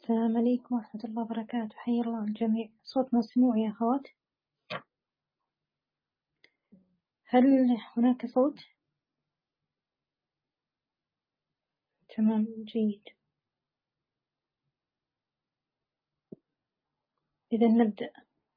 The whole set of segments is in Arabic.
السلام عليكم ورحمة الله وبركاته. حيا الله الجميع. صوت مسموع يا أخوات؟ هل هناك صوت؟ تمام، جيد. إذا نبدأ.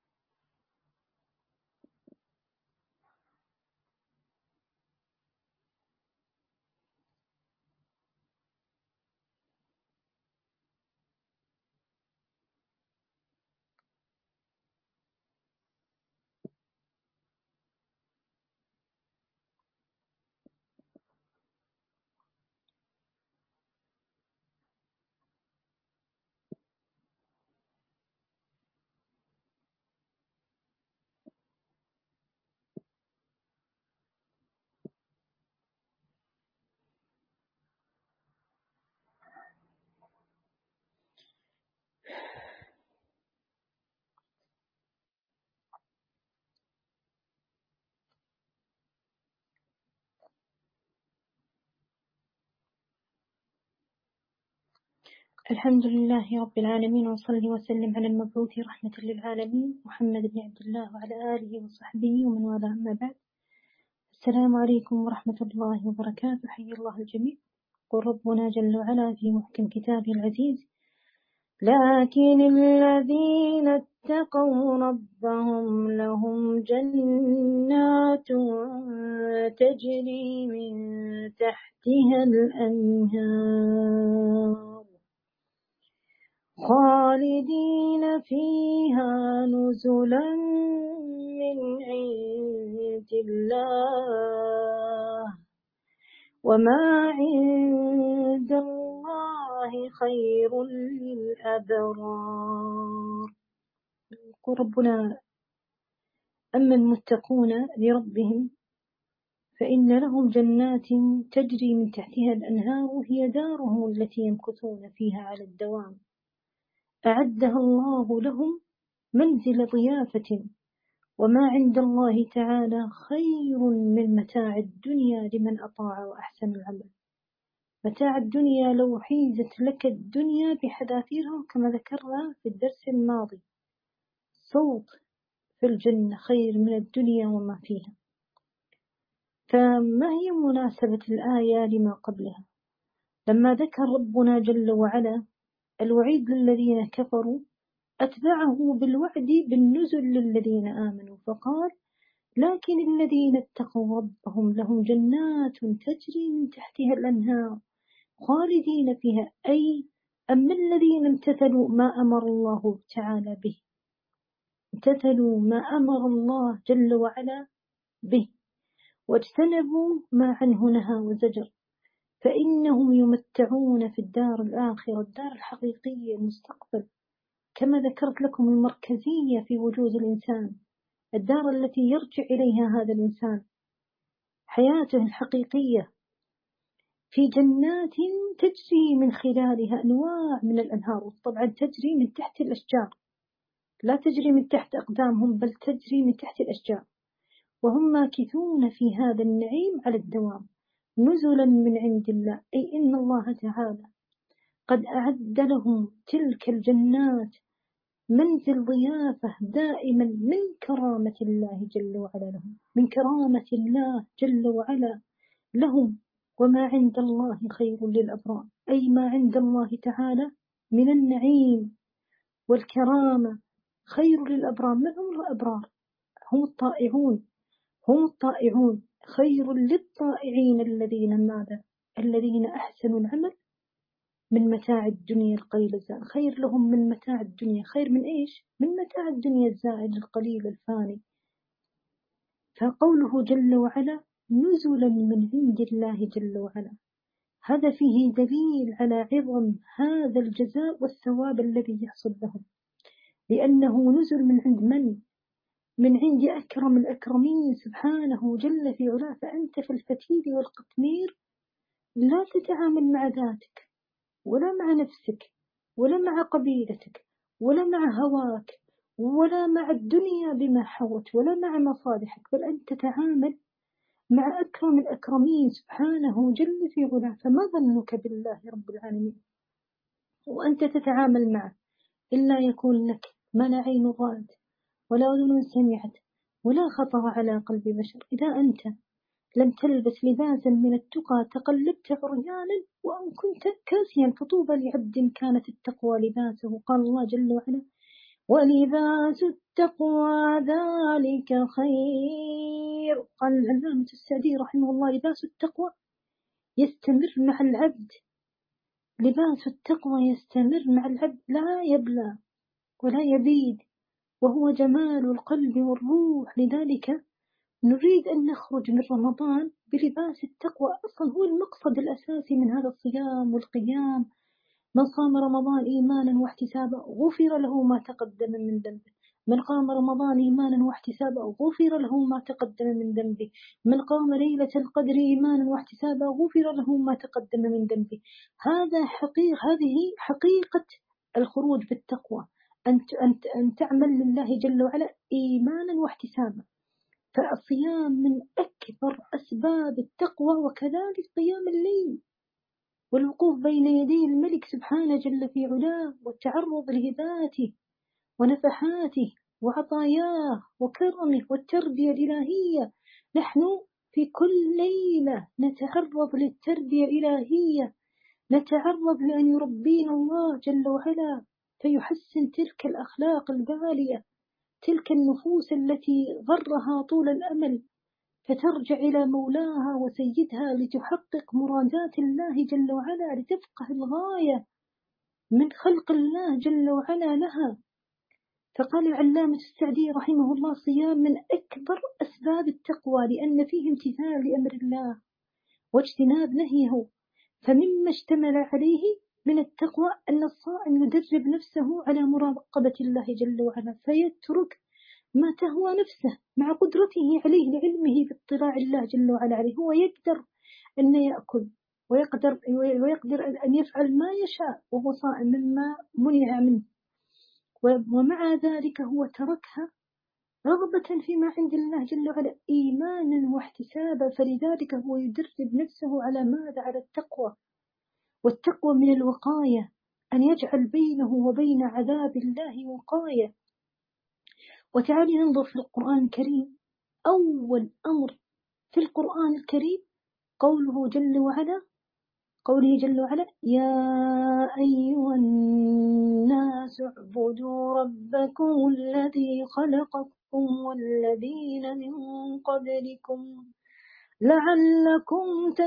الحمد لله رب العالمين، وصلي وسلم على المبعوث رحمة للعالمين محمد بن عبد الله وعلى آله وصحبه ومن والاه، أما بعد. السلام عليكم ورحمة الله وبركاته. حيا الله الجميع. قل ربنا جل وعلا في محكم كتابه العزيز: لكن الذين اتقوا ربهم لهم جنات تجري من تحتها الأنهار خالدين فيها نزلا من عند الله وما عند الله خير للأبرار. يقول ربنا: أما المتقون لربهم فإن لهم جنات تجري من تحتها الأنهار وهي دارهم التي يمكثون فيها على الدوام، أعدها الله لهم منزل ضيافة، وما عند الله تعالى خير من متاع الدنيا لمن أطاع وأحسن العمل. متاع الدنيا لو حيزت لك الدنيا بحذافيرها كما ذكرنا في الدرس الماضي، صوت في الجنة خير من الدنيا وما فيها. فما هي مناسبة الآية لما قبلها؟ لما ذكر ربنا جل وعلا الوعيد للذين كفروا أتبعه بالوعد بالنزل للذين آمنوا، فقال: لكن الذين اتقوا ربهم لهم جنات تجري من تحتها الأنهار خالدين فيها، أي أما الذين امتثلوا ما أمر الله تعالى به، امتثلوا ما أمر الله جل وعلا به واجتنبوا ما عنه نهى وزجر، فإنهم يمتعون في الدار الآخرة، الدار الحقيقية المستقبل، كما ذكرت لكم المركزية في وجود الإنسان، الدار التي يرجع إليها هذا الإنسان، حياته الحقيقية، في جنات تجري من خلالها أنواع من الأنهار. طبعا تجري من تحت الأشجار، لا تجري من تحت أقدامهم، بل تجري من تحت الأشجار، وهم ماكثون في هذا النعيم على الدوام نزلا من عند الله، أي إن الله تعالى قد أعد لهم تلك الجنات منزل ضيافة دائما من كرامة الله جل وعلا لهم، من كرامة الله جل وعلا لهم. وما عند الله خير للأبرار، أي ما عند الله تعالى من النعيم والكرامة خير للأبرار. من هم الأبرار؟ هم الطائعون، هم الطائعون. خير للطائعين الذين ماذا؟ الذين أحسنوا العمل من متاع الدنيا القليل الزائد. خير لهم من متاع الدنيا. خير من إيش؟ من متاع الدنيا الزائد القليل الفاني. فقوله جل وعلا نزلا من عند الله جل وعلا، هذا فيه دليل على عظم هذا الجزاء والثواب الذي يحصل لهم، لأنه نزل من عند من؟ من عند أكرم الأكرمين سبحانه جل في علاه. فأنت في الفتيل والقطمير لا تتعامل مع ذاتك ولا مع نفسك ولا مع قبيلتك ولا مع هواك ولا مع الدنيا بما حوت ولا مع مصالحك، بل أنت تتعامل مع أكرم الأكرمين سبحانه جل في علاه. فما ظنك بالله رب العالمين؟ وأنت تتعامل معه، إلا يكون لك ما لا عين رأت ولا أذن سمعت ولا خطر على قلب بشر. إذا أنت لم تلبس لباسا من التقى تقلبت عريانا وأن كنت كاسيا، فطوبى لعبد كانت التقوى لباسه. قال الله جل وعلا: ولباس التقوى ذلك خير. قال العلامة السعدي رحمه الله: لباس التقوى يستمر مع العبد، لباس التقوى يستمر مع العبد، لا يبلى ولا يبيد، وهو جمال القلب والروح. لذلك نريد أن نخرج من رمضان بلباس التقوى. أصلا هو المقصد الأساسي من هذا الصيام والقيام. من صام رمضان إيمانا واحتسابا غفر له ما تقدم من ذنبه. من قام رمضان إيمانا واحتسابا غفر له ما تقدم من ذنبه. من قام ليلة القدر إيمانا واحتسابا غفر له ما تقدم من ذنبه. هذه حقيقة الخروج بالتقوى، أن تعمل لله جل وعلا إيمانا واحتسابا. فالصيام من أكبر أسباب التقوى، وكذلك قيام الليل والوقوف بين يدي الملك سبحانه جل في علاه، والتعرض لهباته ونفحاته وعطاياه وكرمه والتربية الإلهية. نحن في كل ليلة نتعرض للتربية الإلهية، نتعرض لأن يربينا الله جل وعلا فيحسن تلك الأخلاق الغالية، تلك النفوس التي غرها طول الأمل، فترجع إلى مولاها وسيدها لتحقق مرادات الله جل وعلا، لتفقه الغاية من خلق الله جل وعلا لها. فقال العلامة السعدي رحمه الله: صيام من أكبر أسباب التقوى، لأن فيه امتثال لأمر الله واجتناب نهيه. فمما اشتمل عليه من التقوى أن الصائم يدرب نفسه على مراقبة الله جل وعلا، فيترك ما تهوى نفسه مع قدرته عليه لعلمه باطلاع الله جل وعلا عليه. هو يقدر أن يأكل ويقدر أن يفعل ما يشاء وهو صائم مما منع منه، ومع ذلك هو تركها رغبة فيما عند الله جل وعلا إيمانا واحتسابا. فلذلك هو يدرب نفسه على ماذا؟ على التقوى. والتقوى من الوقاية، أن يجعل بينه وبين عذاب الله وقاية. وتعالي ننظر في القرآن الكريم. أول أمر في القرآن الكريم قوله جل وعلا: يا أيها الناس اعبدوا ربكم الذي خلقكم والذين من قبلكم لعلكم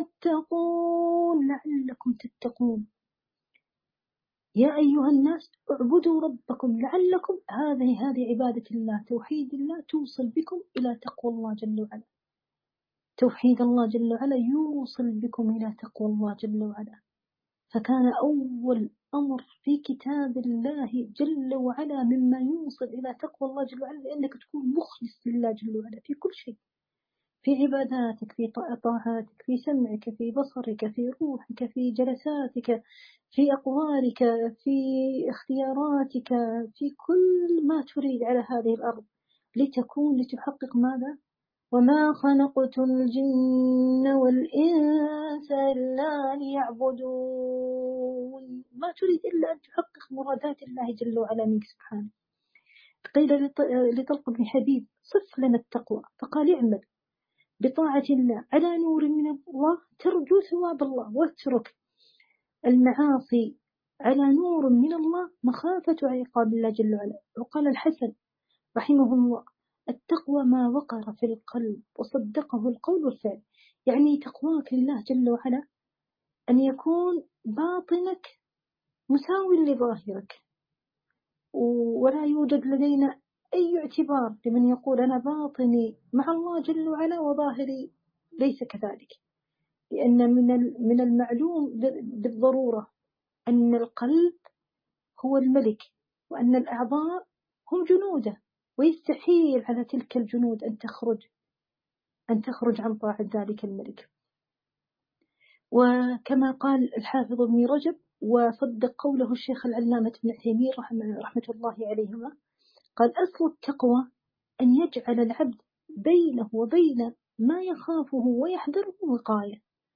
تتقون. يا أيها الناس اعبدوا ربكم، لعلكم، هذه عبادة الله، توحيد الله توصل بكم إلى تقوى الله جل وعلا. توحيد الله جل وعلا يوصل بكم إلى تقوى الله جل وعلا. فكان أول أمر في كتاب الله جل وعلا مما يوصل إلى تقوى الله جل وعلا لأنك تكون مخلص لله جل وعلا في كل شيء، في عباداتك، في طاعاتك، في سمعك، في بصرك، في روحك، في جلساتك، في أقوالك، في اختياراتك، في كل ما تريد على هذه الأرض، لتحقق ماذا؟ وما خلقت الجن والإنس إلا ليعبدون. ما تريد إلا أن تحقق مرادات الله جل وعلا منك سبحانه. قيل لطلق بن حبيب: صف لنا التقوى، فقال: اعمل بطاعة الله على نور من الله ترجو ثواب الله، واترك المعاصي على نور من الله مخافة عقاب الله جل وعلا. وقال الحسن رحمه الله: التقوى ما وقر في القلب وصدقه القول والفعل. يعني تقواك لله جل وعلا أن يكون باطنك مساوي لظاهرك، ولا يوجد لدينا أي اعتبار لمن يقول أنا باطني مع الله جل وعلا وظاهري ليس كذلك، لأن من المعلوم بالضرورة أن القلب هو الملك، وأن الأعضاء هم جنوده، ويستحيل على تلك الجنود أن تخرج عن طاعة ذلك الملك. وكما قال الحافظ ابن رجب وصدق قوله الشيخ العلامة ابن تيمية رحمة الله عليهما، قال: أصل التقوى أن يجعل العبد بينه وبين ما يخافه ويحذره وقاية.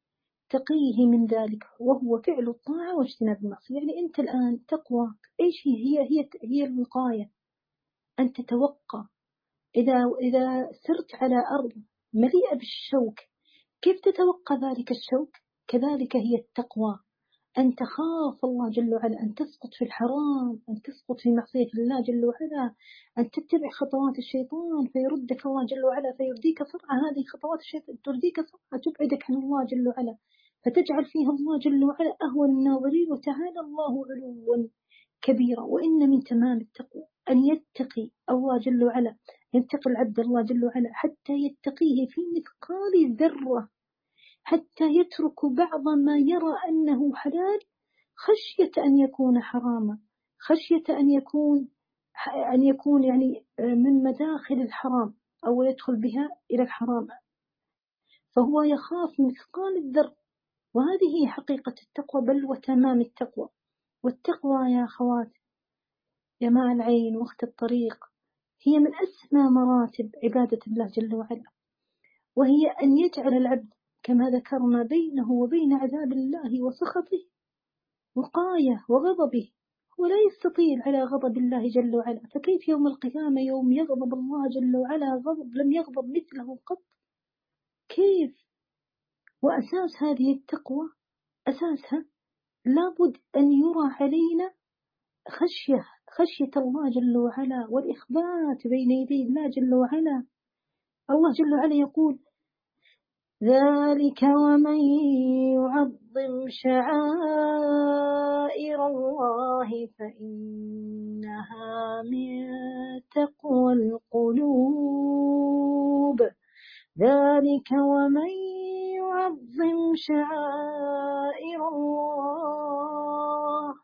يتقيه من ذلك، وهو فعل الطاعة واجتناب المعصية. يعني أنت الآن تقواك إيش هي الوقاية، أن تتوقى. إذا سرت على أرض مليئة بالشوك، كيف تتوقى ذلك الشوك؟ كذلك هي التقوى، أن تخاف الله جل وعلا، أن تسقط في الحرام، أن تسقط في معصية الله جل وعلا، أن تتبع خطوات الشيطان فيردك الله جل وعلا، فيرديك سرعة. هذه خطوات الشيطان ترديك سرعة، تبعدك عن الله جل وعلا، فتجعل فيها الله جل وعلا أهون الناظرين، وتعالى الله علوا كبيرا. وإن من تمام التقوى أن يتقي الله جل وعلا، يتقي العبد الله جل وعلا حتى يتقيه في مثقال الذرة، حتى يترك بعض ما يرى أنه حلال خشية أن يكون حراما، خشية أن يكون يعني من مداخل الحرام أو يدخل بها إلى الحرام، فهو يخاف مثقال الذر. وهذه هي حقيقة التقوى، بل وتمام التقوى. والتقوى يا أخوات يا ماء العين واخت الطريق هي من أسمى مراتب عبادة الله جل وعلا، وهي أن يجعل العبد كما ذكرنا بينه وبين عذاب الله وسخطه وقاية وغضبه. هو لا يستطيل على غضب الله جل وعلا، فكيف يوم القيامة يوم يغضب الله جل وعلا غضب لم يغضب مثله قط؟ كيف؟ وأساس هذه التقوى، أساسها لابد أن يرى علينا خشية الله جل وعلا والإخبات بين يدي الله جل وعلا. الله جل وعلا يقول: ذلك ومن يعظم شعائر الله فإنها من تقوى القلوب. ذلك ومن يعظم شعائر الله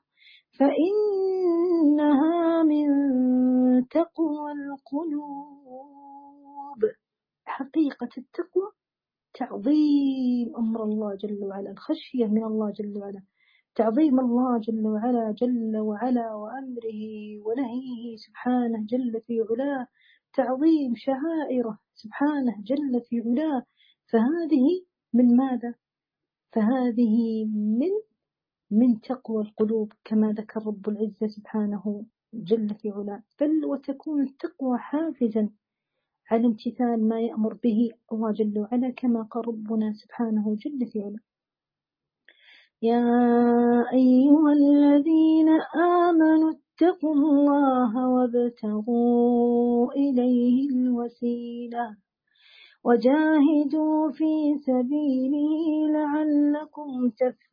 فإنها من تقوى القلوب. حقيقة التقوى تعظيم أمر الله جل وعلا، الخشية من الله جل وعلا، تعظيم الله جل وعلا وأمره ونهيه سبحانه جل في علاه، تعظيم شعائره سبحانه جل في علاه. فهذه من ماذا؟ فهذه من تقوى القلوب كما ذكر رب العزة سبحانه جل في علاه. بل وتكون التقوى حافزا على امتثال ما يأمر به الله جل وعلا، كما قال ربنا سبحانه جل في علاه: يا أيها الذين آمنوا اتقوا الله وابتغوا إليه الوسيلة وجاهدوا في سبيله لعلكم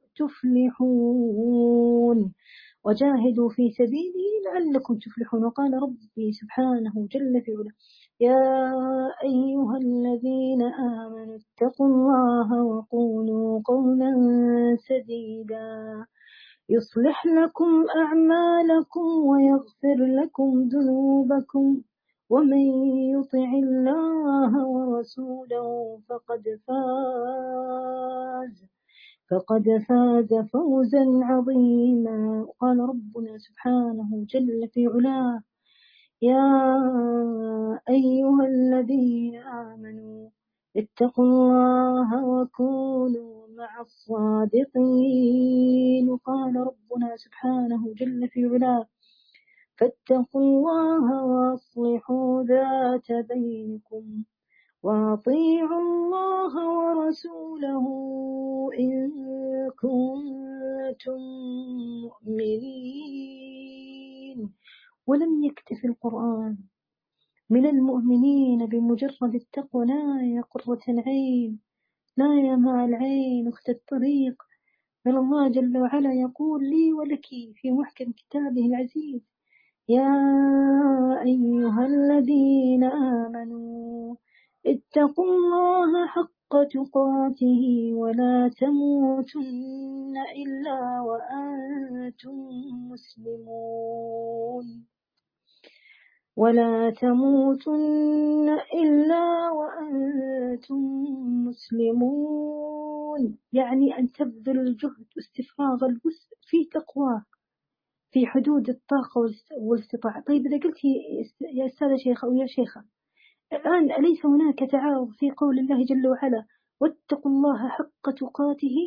تفلحون. وجاهدوا في سبيله لعلكم تفلحون. وقال ربي سبحانه جل في علاه: يا أيها الذين آمنوا اتقوا الله وقولوا قولا سديدا يصلح لكم أعمالكم ويغفر لكم ذنوبكم ومن يطع الله ورسوله فقد فاز فوزا عظيما. قال ربنا سبحانه جل في علاه: يا أيها الذين آمنوا اتقوا الله وكونوا مع الصادقين. قال ربنا سبحانه جل في علاه: فاتقوا الله وأصلحوا ذات بينكم وأطيعوا الله ورسوله إن كنتم مؤمنين. ولم يكتف القرآن من المؤمنين بمجرد التقوى. لا يا قرة العين، لا يا ماء العين أخت الطريق، بل الله جل وعلا يقول لي ولك في محكم كتابه العزيز: يا أيها الذين آمنوا اتقوا الله حق تقاته ولا تموتن إلا وأنتم مسلمون. ولا تموتن إلا وأنتم مسلمون، يعني أن تبذل الجهد واستفراغ الوسع في تقواه في حدود الطاقة والاستطاعة. طيب إذا قلت يا أستاذة شيخة أو يا شيخة، الآن أليس هناك تعارض في قول الله جل وعلا: واتقوا الله حق تقاته،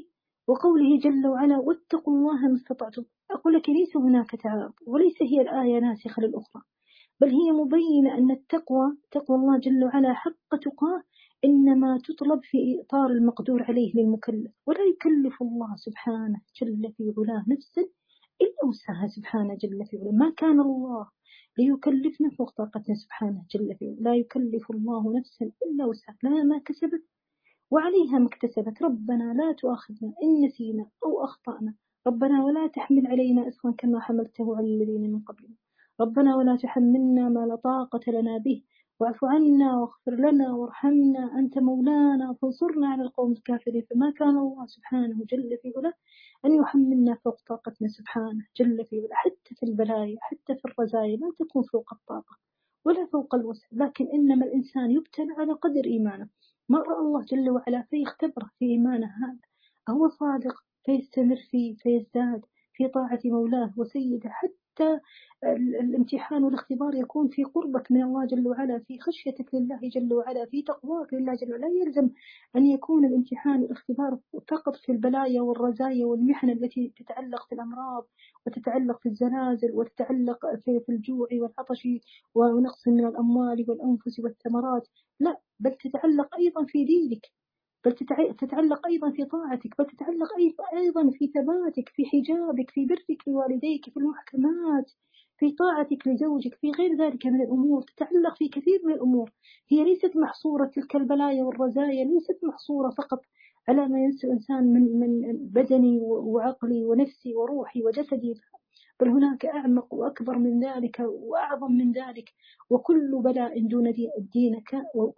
وقوله جل وعلا واتقوا الله ما استطعتم. أقول لك ليس هناك تعارض، وليس هي الآية ناسخة للأخرى، بل هي مبينة أن تقوى الله جل وعلا حق تقاه إنما تطلب في إطار المقدور عليه للمكلف، ولا يكلف الله سبحانه جل في علاه نفسا إلا وسعها سبحانه جل في علاه. ما كان الله ليكلفنا فوق طاقتنا سبحانه جل في علاه، لا يكلف الله نفسا إلا وسعها، لها ما كسبت وعليها ما اكتسبت. ربنا لا تؤاخذنا إن نسينا أو أخطأنا، ربنا ولا تحمل علينا إصرا كما حملته على الذين من قبلنا، ربنا ولا تحملنا ما لا طاقة لنا به، واعف عنا واغفر لنا وارحمنا أنت مولانا فانصرنا على القوم الكافرين. فما كان الله سبحانه جل في علاه أن يحملنا فوق طاقتنا سبحانه جل في علاه، حتى في البلايا حتى في الرزايا لا تكون فوق الطاقة ولا فوق الوسع، لكن إنما الإنسان يبتلى على قدر إيمانه. ما رأى الله جل وعلا فيختبره في إيمانه هذا، أهو صادق فيستمر فيه فيزداد في طاعة مولاه وسيده، حتى الامتحان والاختبار يكون في قربك من الله جل وعلا، في خشيتك لله جل وعلا، في تقواك لله جل وعلا. لا يلزم أن يكون الامتحان والاختبار فقط في البلايا والرزايا والمحن التي تتعلق في الأمراض وتتعلق في الزلازل وتتعلق في الجوع والعطش ونقص من الأموال والأنفس والثمرات، لا، بل تتعلق أيضا في دينك، بل تتعلق أيضا في طاعتك، بل تتعلق أيضا في ثباتك، في حجابك، في برك لوالديك، في المحكمات، في طاعتك لزوجك، في غير ذلك من الأمور. تتعلق في كثير من الأمور. هي ليست محصورة، تلك البلايا والرزايا ليست محصورة فقط على ما ينسى الإنسان من بدني وعقلي ونفسي وروحي وجسدي، بل هناك أعمق وأكبر من ذلك وأعظم من ذلك. وكل بلاء دون دينك،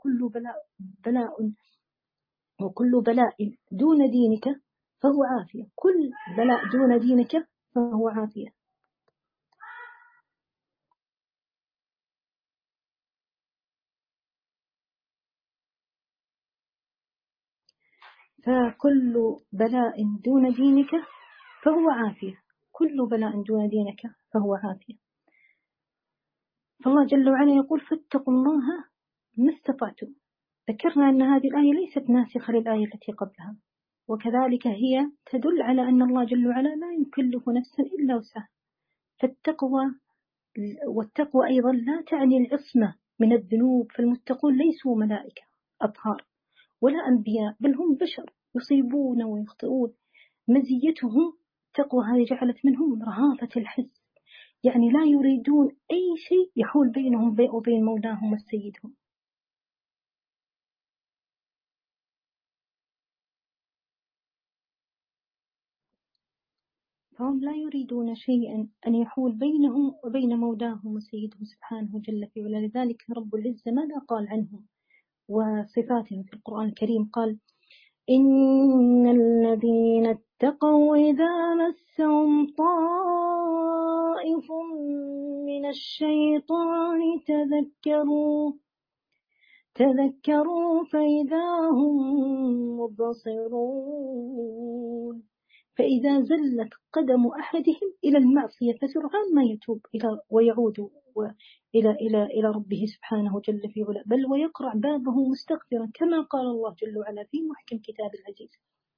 وكل بلاء دون دينك فهو عافية، كل بلاء دون دينك فهو عافية. فكل بلاء دون دينك فهو عافية، كل بلاء دون دينك فهو عافية. فالله جل وعلا يقول فاتقوا الله ما استطعتم. ذكرنا أن هذه الآية ليست ناسخة للآية التي قبلها، وكذلك هي تدل على أن الله جل وعلا لا يكلف نفسا إلا وسعها. والتقوى أيضا لا تعني العصمة من الذنوب، فالمتقون ليسوا ملائكة أطهار ولا أنبياء، بل هم بشر يصيبون ويخطئون. مزيتهم التقوى هذه جعلت منهم رهافة الحس، يعني لا يريدون أي شيء يحول بينهم وبين مولاهم وسيدهم. فهم لا يريدون شيئا أن يحول بينهم وبين مولاهم وسيدهم سبحانه جل في علا. لذلك رب العزة ماذا قال عنهم وصفاتهم في القرآن الكريم؟ قال إن الذين اتقوا إذا مسهم طائف من الشيطان تذكروا فإذا هم مبصرون. فإذا زلت قدم أحدهم إلى المعصية فسرعان ما يتوب ويعود إلى ربه سبحانه جل في علا، بل ويقرع بابه مستغفرا، كما قال الله جل وعلا في محكم كتاب العزيز: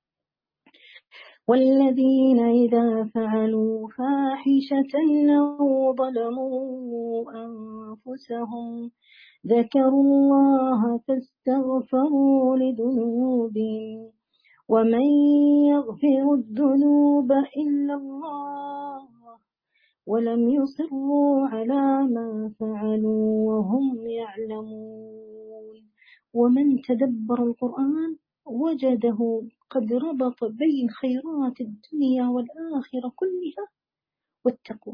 والذين إذا فعلوا فاحشة أو ظلموا أنفسهم ذكروا الله فاستغفروا لذنوبهم ومن يغفر الذنوب إلا الله ولم يصروا على ما فعلوا وهم يعلمون. ومن تدبر القرآن وجده قد ربط بين خيرات الدنيا والآخرة كلها والتقوى.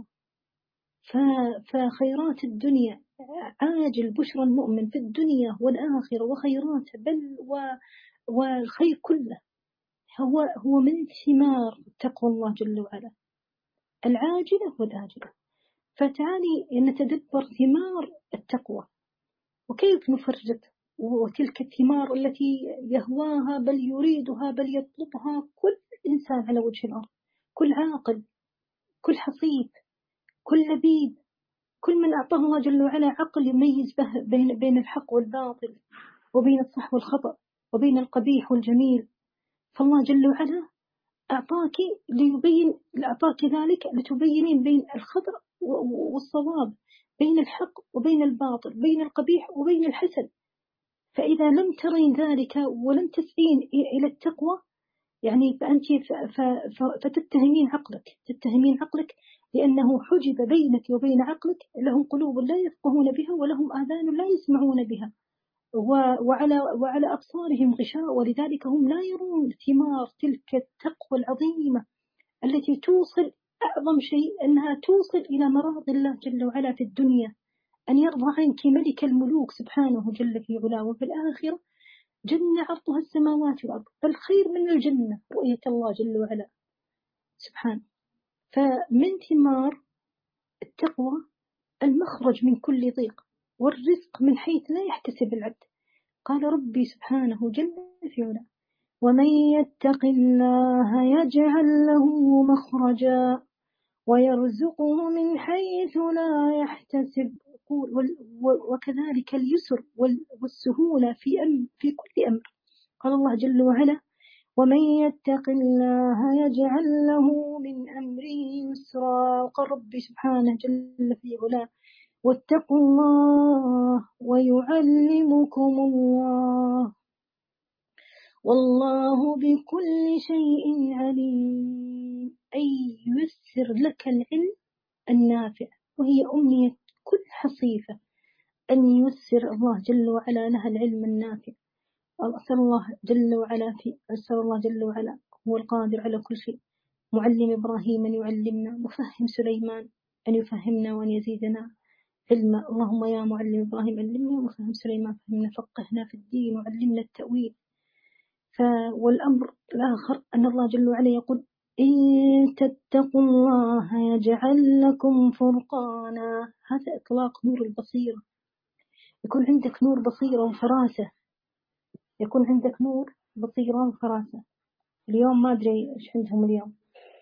فخيرات الدنيا عاجل بشرى المؤمن في الدنيا والآخرة وخيرات بل والخير كله هو من ثمار تقوى الله جل وعلا العاجلة والآجلة. فتعالي نتدبر ثمار التقوى وكيف نفرق وتلك الثمار التي يهواها بل يريدها بل يطلبها كل إنسان على وجه الأرض، كل عاقل، كل حصيف، كل لبيب، كل من أعطاه الله جل وعلا عقل يميز به بين الحق والباطل وبين الصح والخطأ وبين القبيح والجميل. فالله جل وعلا أعطاك ذلك لتبينين بين الخطأ والصواب، بين الحق وبين الباطل، بين القبيح وبين الحسن. فإذا لم ترين ذلك ولم تسعين إلى التقوى، يعني فأنت تتهمين عقلك لأنه حجب بينك وبين عقلك. لهم قلوب لا يفقهون بها ولهم آذان لا يسمعون بها وعلى أبصارهم غشاء، ولذلك هم لا يرون ثمار تلك التقوى العظيمة التي توصل، أعظم شيء أنها توصل إلى مراضي الله جل وعلا في الدنيا، أن يرضى عنك ملك الملوك سبحانه جل في علاه، وفي الآخرة جنة عرضها السماوات والأرض، فالخير من الجنة رؤية الله جل وعلا سبحانه. فمن ثمار التقوى المخرج من كل ضيق، والرزق من حيث لا يحتسب العبد. قال ربي سبحانه جل في علاه: ومن يتق الله يجعل له مخرجا ويرزقه من حيث لا يحتسب. وكذلك اليسر والسهولة في كل أمر. قال الله جل وعلا: ومن يتق الله يجعل له من أمره يسرا. وقال ربي سبحانه جل في علاه: واتقوا الله ويعلمكم الله والله بكل شيء عليم. أي ييسر لك العلم النافع، وهي أمنية كل حصيفة أن ييسر الله جل وعلا لها العلم النافع. أسأل الله جل وعلا هو القادر على كل شيء، معلم إبراهيم أن يعلمنا، مفهم سليمان أن يفهمنا وأن يزيدنا علما. اللهم يا معلم إبراهيم علمنا، ومفهم سليمان فهمنا، فقهنا في الدين وعلمنا التأويل. والأمر الآخر أن الله جل وعلا يقول: إن تتقوا الله يجعل لكم فرقانا. هذا إطلاق نور البصيرة. يكون عندك نور بصيرة وفراسة، يكون عندك نور بصيرة وفراسة. اليوم ما أدري إيش عندهم اليوم.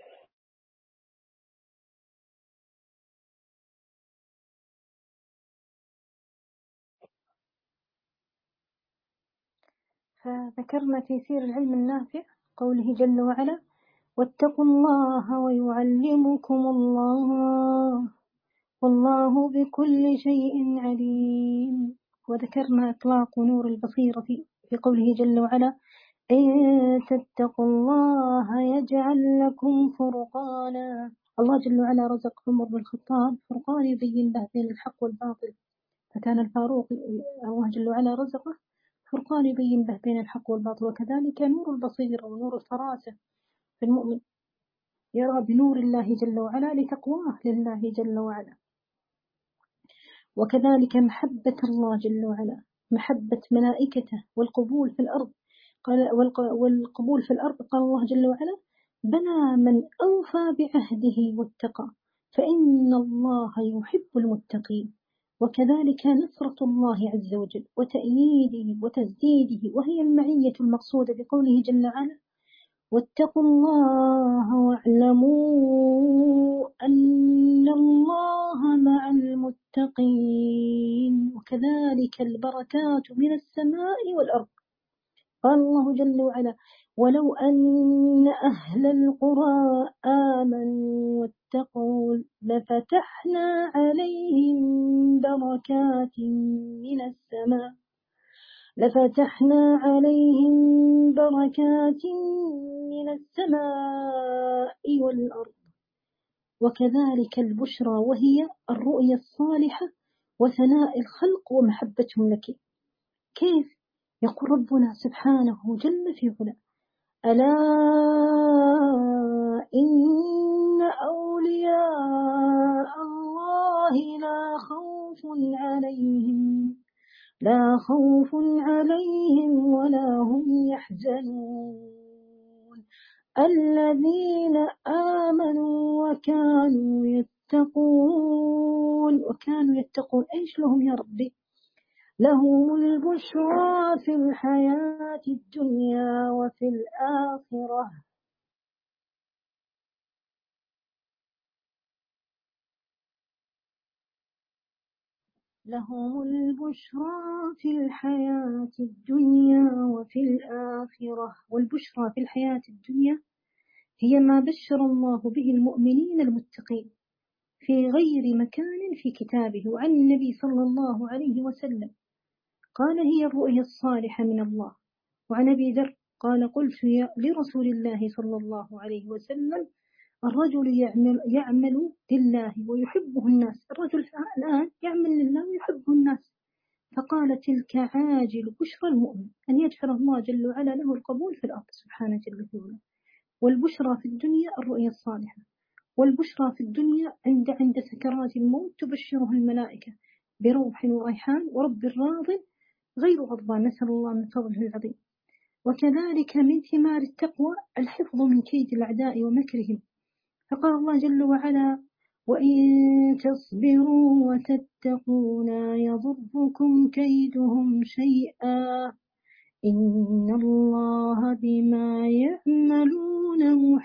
فذكرنا تيسير العلم النافع، قوله جل وعلا: واتقوا الله ويعلمكم الله والله بكل شيء عليم. وذكرنا إطلاق نور البصيرة في قوله جل وعلا: إن تتقوا الله يجعل لكم فرقانا. الله جل وعلا رزق عمر بن الخطاب فرقان يبين به بين الحق والباطل، فكان الفاروق الله جل وعلا رزقه فرقان يبين به بين الحق والباطل. وكذلك نور البصيرة ونور الفراسة في المؤمن، يرى بنور الله جل وعلا لتقواه لله جل وعلا. وكذلك محبة الله جل وعلا، محبة ملائكته، والقبول في الأرض. والقبول في الأرض قال الله جل وعلا: بلى من أوفى بعهده واتقى فإن الله يحب المتقين. وكذلك نصرة الله عز وجل وتأييده وتسديده، وهي المعية المقصودة بقوله جل وعلا: واتقوا الله واعلموا أن الله مع المتقين. وكذلك البركات من السماء والأرض. قال الله جل وعلا: ولو أن أهل القرى آمنوا واتقوا لفتحنا عليهم بركات من السماء والأرض. وكذلك البشرى، وهي الرؤيا الصالحة وثناء الخلق ومحبتهم لك. كيف؟ يقول ربنا سبحانه جل في علاه: ألا إن أولياء الله لا خوف عليهم ولا هم يحزنون الذين آمنوا وكانوا يتقون. إيش لهم يا ربي؟ لهم البشرى في الحياة الدنيا وفي الآخرة. لهم البشرى في الحياة الدنيا وفي الآخرة. والبشرى في الحياة الدنيا هي ما بشر الله به المؤمنين المتقين في غير مكان في كتابه وعن النبي صلى الله عليه وسلم. قال هي الرؤيا الصالحة من الله. وعن أبي ذر قال قلت لرسول الله صلى الله عليه وسلم الرجل يعمل لله ويحبه الناس. الرجل الآن يعمل لله ويحبه الناس. فقال تلك عاجل بشرى المؤمن أن يجعل الله جل وعلا له القبول في الأرض سبحانه جل وعلا. والبشرى في الدنيا الرؤيا الصالحة. والبشرى في الدنيا عند سكرات الموت تبشره الملائكة بروح وريحان ورب راض غير غضبان، نسأل الله من فضله العظيم. وكذلك من ثمار التقوى الحفظ من كيد الأعداء ومكرهم. فقال الله جل وعلا وإن تصبروا وتتقوا لا يضركم كيدهم شيئا إن الله بما يعملون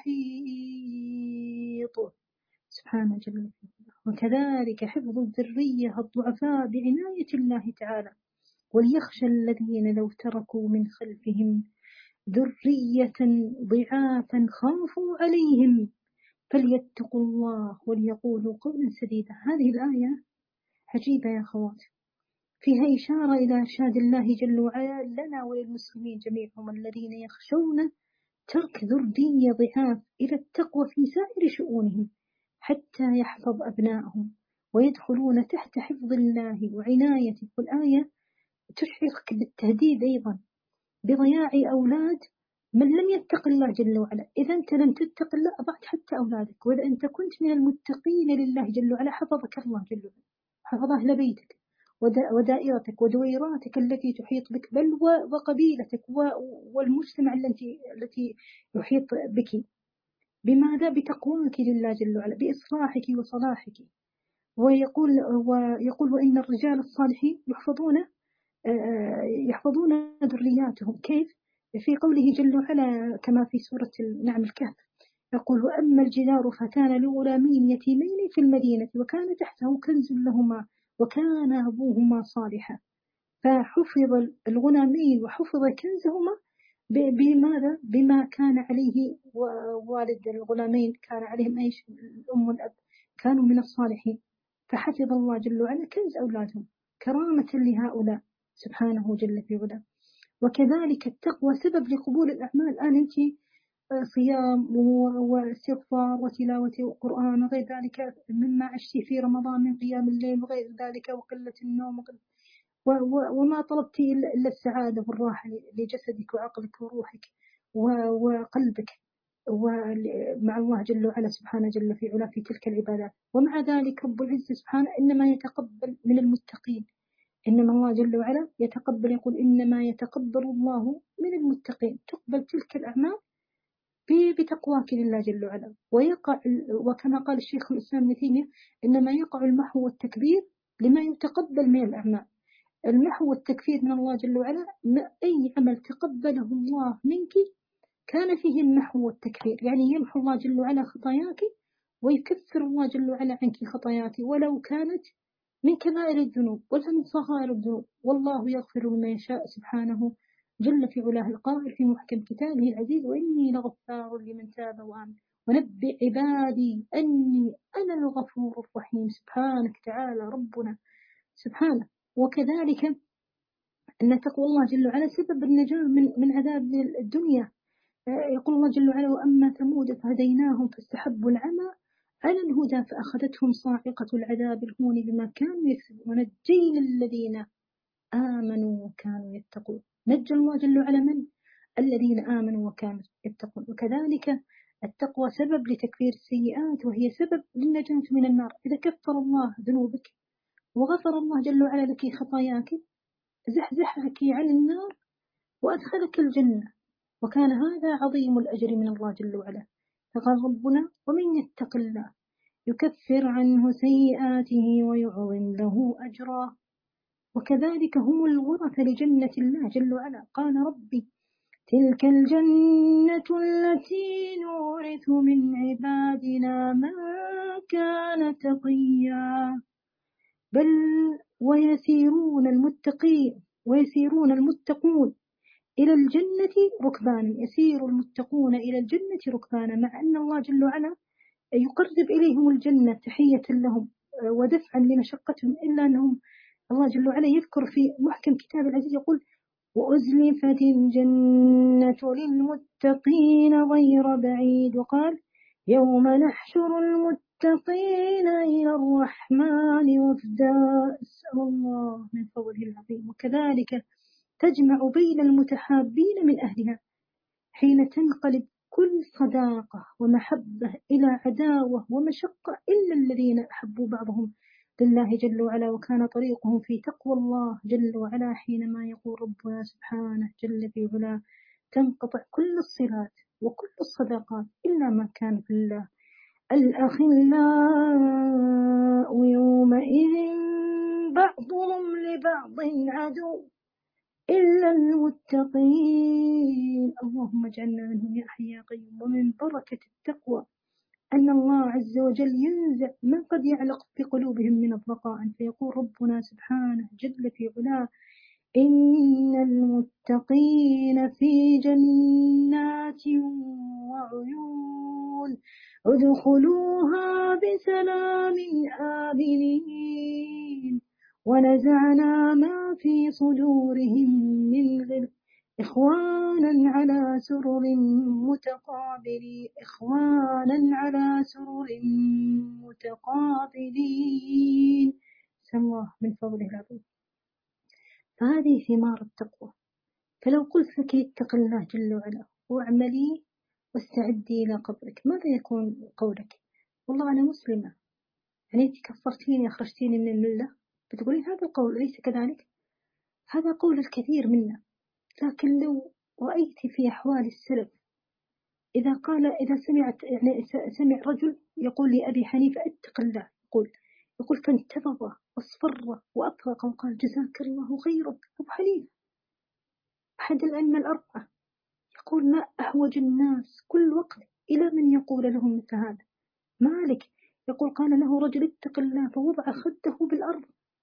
محيط سبحانه جل وعلا. وكذلك حفظ الذرية الضعفاء بعناية الله تعالى. وليخشى الذين لو تركوا من خلفهم ذرية ضعافا خافوا عليهم فليتقوا الله وليقولوا قولا سديدا. هذه الآية عجيبة يا أخوات، فيها إشارة إلى إرشاد الله جل وعلا لنا وللمسلمين جميعهم الذين يخشون ترك ذرية ضعاف إلى التقوى في سائر شؤونهم حتى يحفظ أبنائهم ويدخلون تحت حفظ الله وعنايته. والآية تشعرك بالتهديد أيضا بضياع أولاد من لم يتق الله جل وعلا. إذا أنت لم تتق الله أضعت حتى أولادك، وإذا أنت كنت من المتقين لله جل وعلا حفظك الله جل وعلا، حفظ أهل بيتك ودائرتك ودويراتك التي تحيط بك، بل وقبيلتك والمجتمع التي يحيط بك. بماذا؟ بتقواك لله جل وعلا، بإصلاحك وصلاحك. ويقول وإن الرجال الصالحين يحفظون ذرياتهم. كيف؟ في قوله جل وعلا كما في سورة الكهف يقول وأما الجدار فكان لغلامين يتيمين في المدينة وكان تحته كنز لهما وكان أبوهما صالحا. فحفظ الغلامين وحفظ كنزهما بماذا؟ بما كان عليه والد الغلامين، كان عليهم ايش؟ الأم والأب كانوا من الصالحين، فحفظ الله جل وعلا كنز أولادهم كرامة لهؤلاء سبحانه جل في علاه. وكذلك التقوى سبب لقبول الأعمال. الآن أنت صيام واستغفار وتلاوة القرآن وغير ذلك مما عشتي في رمضان من قيام الليل وغير ذلك وقلة النوم وما طلبت إلا السعادة والراحة لجسدك وعقلك وروحك وقلبك ومع الله جل وعلا سبحانه جل في علا في تلك العبادات. ومع ذلك رب العزة سبحانه إنما يتقبل من المتقين. إنما الله جل وعلا يتقبل، يقول إنما يتقبل الله من المتقين. تقبل تلك الأعمال بتقواك لله جل وعلا. ويقع وكما قال الشيخ الإسلام ابن تيمية إنما يقع المحو والتكبير لما يتقبل من الأعمال. المحو والتكفير من الله جل وعلا، أي عمل تقبله الله منك كان فيه المحو والتكفير، يعني يمحو الله جل وعلا خطاياك ويكفر الله جل وعلا عنك خطاياك ولو كانت من كبائر الذنوب ولا من صغائر الذنوب. والله يغفر لما يشاء سبحانه جل في علاه القائل في محكم كتابه العزيز وإني لغفار لمن تاب وآمن ونبئ عبادي أني أنا الغفور الرحيم. سبحانك تعالى ربنا سبحانه. وكذلك أن تقوى الله جل وعلا سبب النجاة من عذاب الدنيا. يقول الله جل وعلا وأما ثمود فهديناهم فاستحبوا العمى على الهدى فأخذتهم صاعقة العذاب الهون بما كانوا يكسبون ونجينا الذين آمنوا وكانوا يتقون. نجى الله جل وعلا من؟ الذين آمنوا وكانوا يتقون. وكذلك التقوى سبب لتكفير السيئات وهي سبب للنجاة من النار. إذا كفر الله ذنوبك وغفر الله جل وعلا لك خطاياك زحزحك عن النار وأدخلك الجنة، وكان هذا عظيم الأجر من الله جل وعلا. فقال ربنا ومن يتق الله يكفر عنه سيئاته ويعظم له أجرا. وكذلك هم الورثة لجنة الله جل وعلا. قال ربي تلك الجنة التي نورث من عبادنا من كان تقيا. بل ويسيرون المتقون إلى الجنة ركبانا، يسير المتقون إلى الجنة ركبانا، مع أن الله جل وعلا يقرب إليهم الجنة تحية لهم ودفعا لمشقتهم، إلا أنهم الله جل وعلا يذكر في محكم كتاب العزيز يقول: وأزلفت الجنة للمتقين غير بعيد، وقال: يوم نحشر المتقين إلى الرحمن وفدا. أسأل الله من فضله العظيم. وكذلك تجمع بين المتحابين من أهلها حين تنقلب كل صداقة ومحبة إلى عداوة ومشقة إلا الذين أحبوا بعضهم لله جل وعلا وكان طريقهم في تقوى الله جل وعلا. حينما يقول ربنا سبحانه جل في علاه: تنقطع كل الصلات وكل الصداقات إلا ما كان في الله. الأخلاء يومئذ بعضهم لبعض عدو إلا المتقين. اللهم اجعلنا منهم يا حي يا قيوم. ومن بركة التقوى أن الله عز وجل ينزع ما قد يعلق في قلوبهم من الضغائن، فيقول ربنا سبحانه جل في علاه: إن المتقين في جنات وعيون ادخلوها بسلام آمنين ونزعنا ما في صدورهم من غل إخوانا على سرر متقابلين سأل الله من فضله العظيم. فهذه ثمار التقوى. فلو قلت لك اتق الله جل وعلا واعملي واستعدي إلى قبرك، ماذا يكون قولك؟ والله أنا مسلمة، يعني أنت كفرتيني أخرجتيني من الملة، بتقولين هذا القول أليس كذلك؟ هذا قول الكثير منا. لكن لو رأيت في أحوال السلف إذا سمع رجل يقول لأبي حنيفة اتق الله، يقول فانتفض واصفر وأطرق وقال: جزاك الله خيرا. أبو حنيفة أحد الأئمة الأربعة يقول: ما أحوج الناس كل وقت إلى من يقول لهم مثل هذا. مالك يقول: قال له رجل اتق الله فوضع خده بالأرض.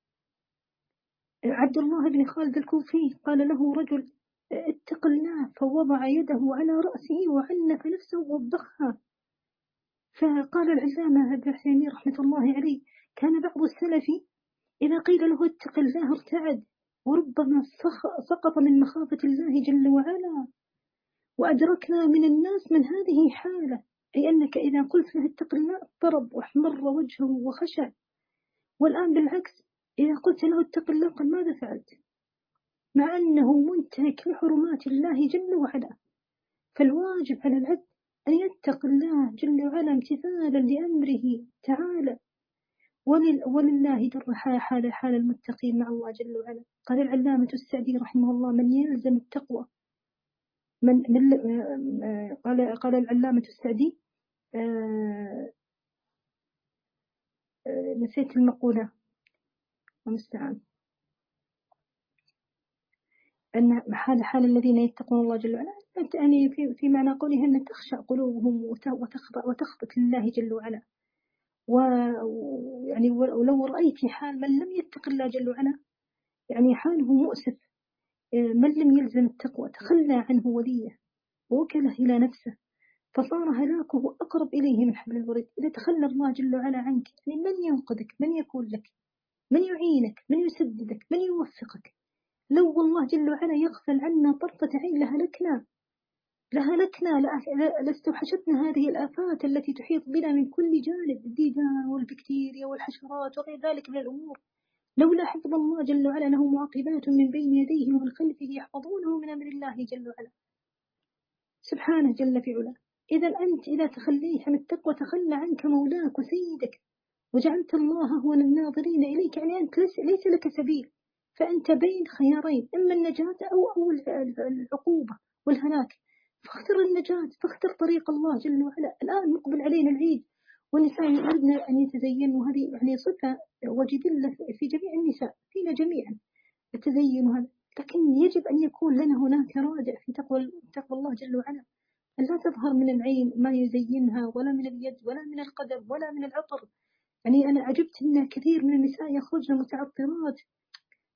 عبد الله بن خالد الكوفي قال له رجل: اتق الله فوضع يده على رأسه وعنف نفسه ووبخها. فقال العلامة ابن عثيمين رحمة الله عليه: كان بعض السلف إذا قيل له اتق الله ارتعد وربما سقط من مخافة الله جل وعلا. وأدركنا من الناس من هذه حالة، أي أنك إذا قلت له اتق الله اضطرب واحمر وجهه وخشع. والآن بالعكس، إذا قلت له اتق الله قال: ماذا فعلت؟ مع أنه منتهك لحرمات الله جل وعلا. فالواجب على العبد أن يتق الله جل وعلا امتثالا لأمره تعالى. ولله در حال المتقين مع الله جل وعلا. قال العلامة السعدي رحمه الله: من يلزم التقوى قال العلامة السعدي نسيت المقولة المستعان، أن حال الذين يتقون الله جل وعلا، يعني في معنى قوله أن تخشع قلوبهم وتخبط لله جل وعلا. ويعني ولو رأيت حال من لم يتق الله جل وعلا، يعني حاله مؤسف. من لم يلزم التقوى تخلى عنه وليه ووكله إلى نفسه، فصار هلاكه أقرب إليه من حبل الوريد. إذا تخلى الله جل وعلا عنك، يعني من ينقذك؟ من يكون لك؟ من يعينك؟ من يسددك؟ من يوفقك؟ لو الله جل وعلا يغفل عنا طرفة عين لهلكنا لاستوحشتنا هذه الآفات التي تحيط بنا من كل جانب، الديدان والبكتيريا والحشرات وغير ذلك من الأمور. لولا حفظ الله جل وعلا له معقبات من بين يديه ومن خلفه يحفظونه من أمر الله جل وعلا سبحانه جل في علاه. إذا تخليت عن التقوى تخلى عنك مولاك وسيدك، وجعلت الله هو الناظرين إليك، يعني أنت ليس لك سبيل، فأنت بين خيارين: إما النجاة أو العقوبة والهلاك. فاختر النجاة، فاختر طريق الله جل وعلا. الآن مقبل علينا العيد، والنساء يريدن أن يتزين، وهذه يعني صفة وجدلة في جميع النساء، فينا جميعا التزين هذا. لكن يجب أن يكون لنا هناك رادع في تقوى الله جل وعلا، أن لا تظهر من العين ما يزينها، ولا من اليد، ولا من القدم، ولا من العطر. يعني أنا عجبت أن كثير من النساء يخرجن متعطرات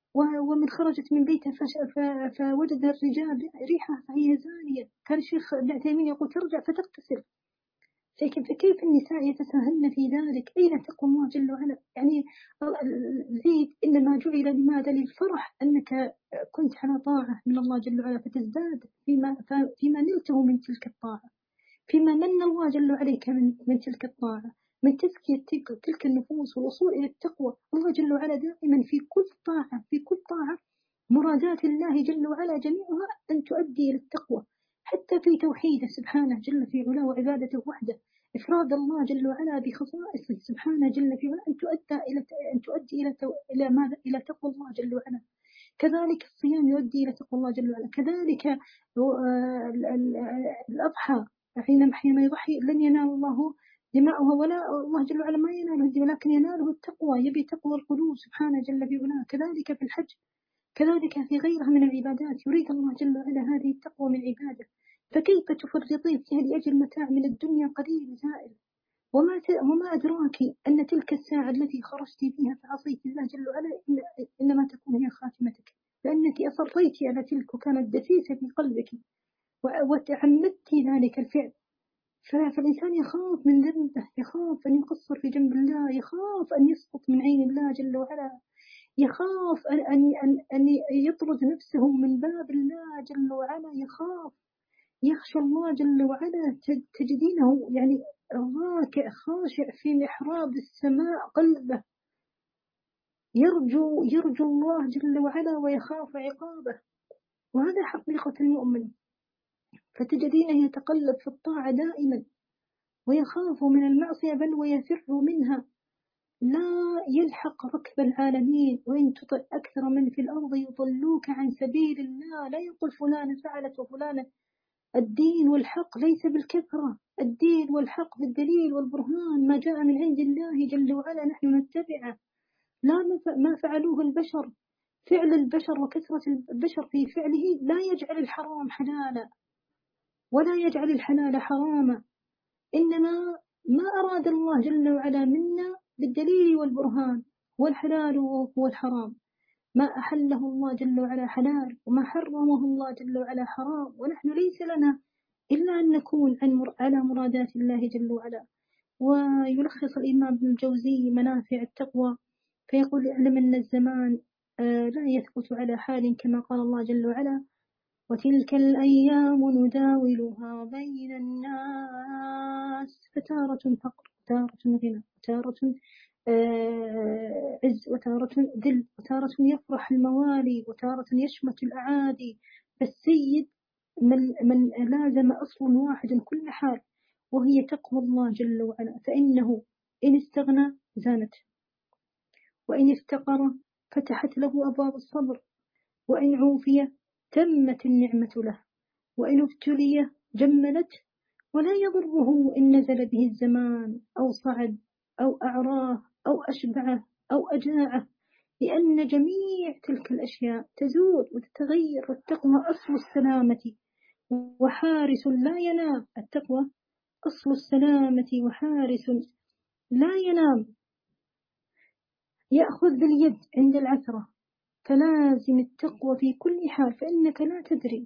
ومن خرجت من بيتها فوجد الرجال ريحها فهي زانية. كان الشيخ ابن عثيمين يقول ترجع فتغتسل. فكيف النساء يتساهلن في ذلك؟ أين تقوى الله جل وعلا؟ يعني العيد إنما جعل لماذا؟ للفرح أنك كنت على طاعة من الله جل وعلا، فتزداد فيما نلته من تلك الطاعة، فيما من الله جل عليك من تلك الطاعة، من تزكية تلك النفوس والوصول إلى التقوى. الله جل وعلا دائما في كل طاعة مرادات الله جل وعلا جميعها أن تؤدي إلى التقوى، حتى في توحيده سبحانه جل في علاه وعبادته وحده، إفراد الله جل وعلا بخصائصه سبحانه جل في علاه أن تؤدي إلى ماذا؟ إلى تقوى الله جل وعلا. كذلك الصيام يؤدي إلى تقوى الله جل وعلا. كذلك الأضحى حينما يضحي لن ينال الله دماؤها، ولا الله جل وعلا ما يناله الدماء، لكن يناله التقوى، يبي تقوى القلوب سبحانه جل في علاه. كذلك في الحج، كذلك في غيرها من العبادات يريد الله جل وعلا هذه التقوى من عباده. فكيف تفرطين فيها لأجل متاع من الدنيا قليل زائل؟ وما أدراك أن تلك الساعة التي خرجت فيها فعصيت الله جل وعلا إنما تكون هي خاتمتك، لأنك أصريت على تلك وكانت دسيسة في قلبك وتعمدت ذلك الفعل. فالإنسان يخاف من ذنبه، يخاف أن يقصر في جنب الله، يخاف أن يسقط من عين الله جل وعلا، يخاف أن يطرد نفسه من باب الله جل وعلا، يخشى الله جل وعلا. تجدينه يعني راكع خاشع في محراب السماء قلبه، يرجو الله جل وعلا ويخاف عقابه. وهذا حقيقة المؤمن. فتجدينه يتقلب في الطاعة دائما ويخاف من المعصية بل ويفر منها، لا يلحق ركب العالمين. وإن تطع أكثر من في الأرض يضلوك عن سبيل الله. لا يقول فلانة فعلت وفلانة. الدين والحق ليس بالكثرة، الدين والحق بالدليل والبرهان، ما جاء من عند الله جل وعلا نحن نتبعه، لا ما فعلوه البشر. فعل البشر وكثرة البشر في فعله لا يجعل الحرام حلالا ولا يجعل الحلال حراما، إنما ما أراد الله جل وعلا منا بالدليل والبرهان هو الحلال وهو الحرام. ما أحله الله جل وعلا حلال وما حرمه الله جل وعلا حرام، ونحن ليس لنا إلا أن نكون على مرادات الله جل وعلا. ويلخص الإمام ابن الجوزي منافع التقوى فيقول اعلم أن الزمان لا يثبت على حال كما قال الله جل وعلا وتلك الأيام نداولها بين الناس فتارة فقر وتارة غنى وتارة عز وتارة ذل وتارة يفرح الموالي وتارة يشمت الأعادي. فالسيد من لازم أصل واحد كل حال وهي تقوى الله جل وعلا، فإنه إن استغنى زانت، وإن افتقر فتحت له أبواب الصبر، وإن عوفي تمت النعمة له، وإن ابتلي جملت. ولا يضره إن نزل به الزمان أو صعد أو أعراه أو أشبعه أو أجاعه، لأن جميع تلك الأشياء تزول وتتغير. والتقوى أصل السلامة وحارس لا ينام. التقوى أصل السلامة وحارس لا ينام. يأخذ باليد عند العثرة، فلازم التقوى في كل حال، فإنك لا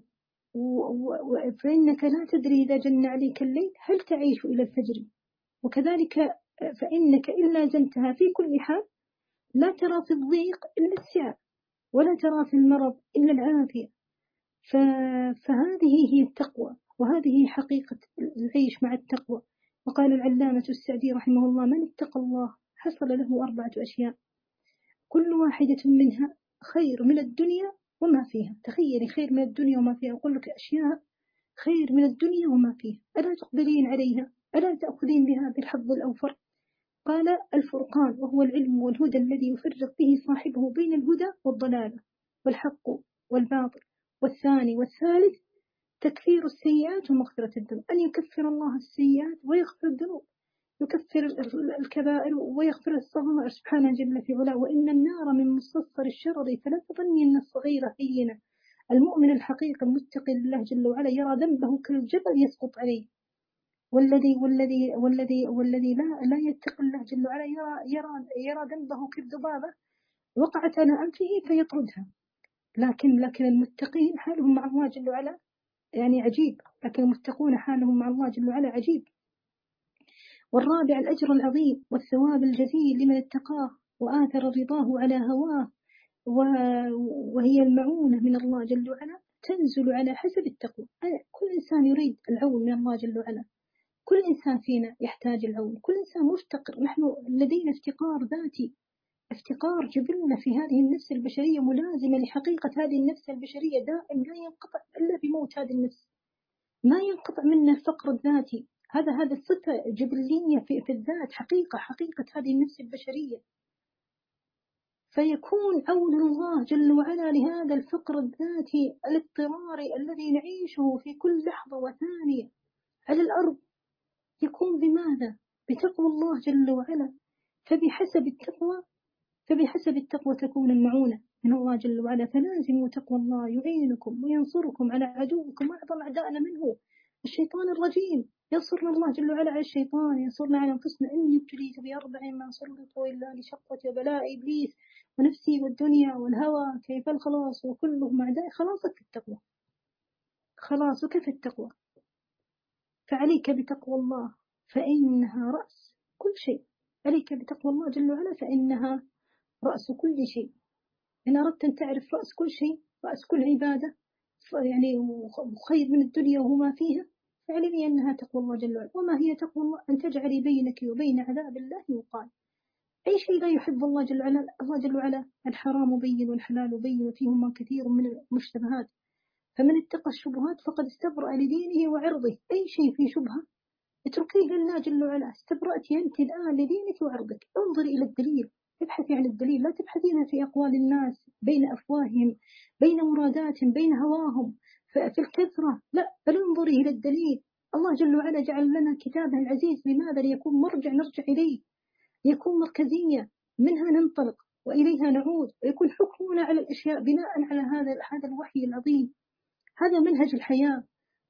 تدري إذا جن عليك الليل هل تعيش إلى الفجر. وكذلك فإنك إن لازمتها في كل حال لا ترى في الضيق إلا السعة، ولا ترى في المرض إلا العافية. فهذه هي التقوى، وهذه حقيقة العيش مع التقوى. وقال العلامة السعدي رحمه الله من اتقى الله حصل له 4 أشياء كل واحدة منها خير من الدنيا وما فيها. تخيلي خير من الدنيا وما فيها، أقول لك أشياء خير من الدنيا وما فيها، ألا تقبلين عليها؟ ألا تأخذين بها بالحظ الأوفر؟ قال الفرقان وهو العلم والهدى الذي يفرق به صاحبه بين الهدى والضلالة والحق والباطل. والثاني والثالث تكفير السيئات ومغفرة الذنوب، أن يكفر الله السيئات ويغفر الذنوب، يكفر الكبائر ويغفر الصغائر سبحانه جل في علاه. وإن النار من مستصغر الشرر فلا تظني أن الصغير هينة. المؤمن الحقيقي المتقي لله جل وعلا يرى ذنبه كالجبل يسقط عليه، والذي لا يتقي الله جل وعلا يرى ذنبه كالذبابة وقعت على أنفه فيطردها. لكن المتقين حالهم مع الله جل وعلا يعني عجيب، لكن المتقون حالهم مع الله جل وعلا عجيب. والرابع الأجر العظيم والثواب الجزيل لمن اتقاه وآثر رضاه على هواه، وهي المعونة من الله جل وعلا تنزل على حسب التقوى. كل إنسان يريد العون من الله جل وعلا، كل إنسان فينا يحتاج العون، كل إنسان مفتقر. نحن لدينا افتقار ذاتي، افتقار جبلنا في هذه النفس البشرية، ملازمة لحقيقة هذه النفس البشرية دائم لا ينقطع إلا بموت هذه النفس، ما ينقطع منا الفقر الذاتي. هذا الصفة جبلية في الذات، حقيقة هذه النفس البشرية. فيكون عون الله جل وعلا لهذا الفقر الذاتي الاضطراري الذي نعيشه في كل لحظة وثانية على الأرض، يكون بماذا؟ بتقوى الله جل وعلا. فبحسب التقوى تكون المعونة من الله جل وعلا. فلازموا تقوى الله يعينكم وينصركم على عدوكم، أعظم أعدائنا منه الشيطان الرجيم. ينصرنا الله جل وعلا على الشيطان، ينصرنا على أنفسنا. إني ابتليت بأربع ما سلطوا إلا لشقوة وبلاء إبليس ونفسي والدنيا والهوى، كيف الخلاص وكلهم أعداء. خلاصك في التقوى، خلاصك في التقوى. فعليك بتقوى الله فإنها رأس كل شيء. عليك بتقوى الله جل وعلا فإنها رأس كل شيء. إن أردت أن تعرف رأس كل شيء، رأس كل عبادة، يعني خير من الدنيا وما فيها، فاعلمي أنها تقوى الله جل وعلا. وما هي تقوى الله؟ أن تجعلي بينك وبين عذاب الله وقال. أي شيء لا يحب الله جل وعلا. الله جل وعلا الحرام بين والحلال بين وفيهما كثير من المشتبهات، فمن اتقى الشبهات فقد استبرأ لدينه وعرضه. أي شيء فيه شبهة اتركيه لله جل وعلا. استبرأت أنت الآن لدينك وعرضك. انظري إلى الدليل، ابحثي عن الدليل، لا تبحثين في أقوال الناس بين أفواههم، بين مراداتهم، بين هواهم، في الكثرة، لا، بل انظري إلى الدليل. الله جل وعلا جعل لنا كتابه العزيز، لماذا؟ ليكون مرجع نرجع إليه، ليكون مركزية منها ننطلق وإليها نعود، ويكون حكمنا على الأشياء بناء على هذا الوحي العظيم. هذا منهج الحياة.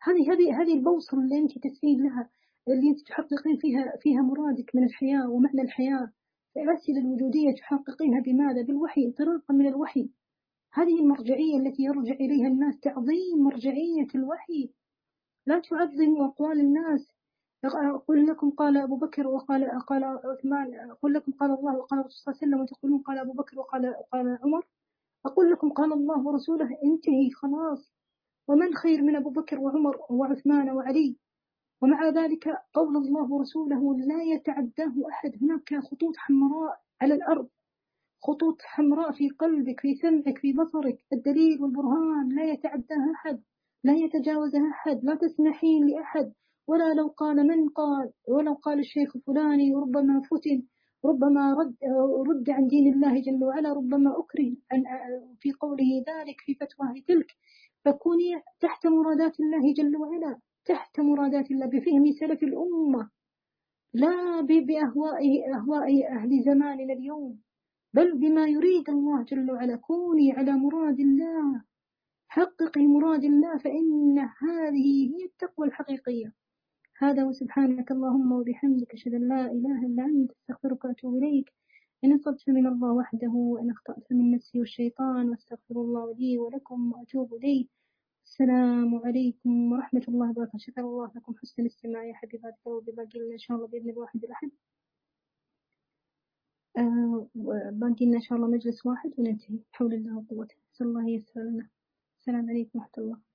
هذه البوصلة اللي أنت تسير لها، اللي أنت تحققين فيها مرادك من الحياة ومعنى الحياة. الأسئلة الوجودية تحققينها بماذا؟ بالوحي، انطلاقا من الوحي. هذه المرجعية التي يرجع إليها الناس، تعظيم مرجعية الوحي. لا تعظموا أقوال الناس. أقول لكم قال أبو بكر قال عثمان، أقول لكم قال الله وقال الرسول صلى الله عليه وسلم، وتقولون قال أبو بكر قال عمر. أقول لكم قال الله ورسوله، انتهي خلاص. ومن خير من أبو بكر وعمر وعثمان وعلي؟ ومع ذلك قول الله ورسوله لا يتعداه أحد. هناك خطوط حمراء على الأرض، خطوط حمراء في قلبك، في سمعك، في بصرك، الدليل والبرهان لا يتعداها أحد، لا يتجاوزها أحد. لا تسمحين لأحد، ولا لو قال من قال، ولو قال الشيخ فلاني ربما فتن، ربما رد عن دين الله جل وعلا، ربما أكره في قوله ذلك في فتواه تلك. فكوني تحت مرادات الله جل وعلا، تحت مرادات الله بفهم سلف الأمة، لا بأهواء أهل زماننا اليوم، بل بما يريد الله جل وعلا. كوني على مراد الله، حققي مراد الله، فإن هذه هي التقوى الحقيقية. هذا، وسبحانك اللهم وبحمدك أشهد أن لا إله إلا أنت أستغفرك وأتوب إليك. إن أصبت فمن الله وحده، وإن أخطأت من نفسي والشيطان، واستغفر الله لي ولكم وأتوب إليه. السلام عليكم ورحمة الله وبركاته. شكر الله لكم حسن الاستماع يا حبيبات قلبي. باقي لنا إن شاء الله بإذن الواحد الأحد، باقي لنا إن شاء الله مجلس واحد وننتهي بحول الله وقوته. نسأل الله يسر لنا. السلام عليكم ورحمة الله.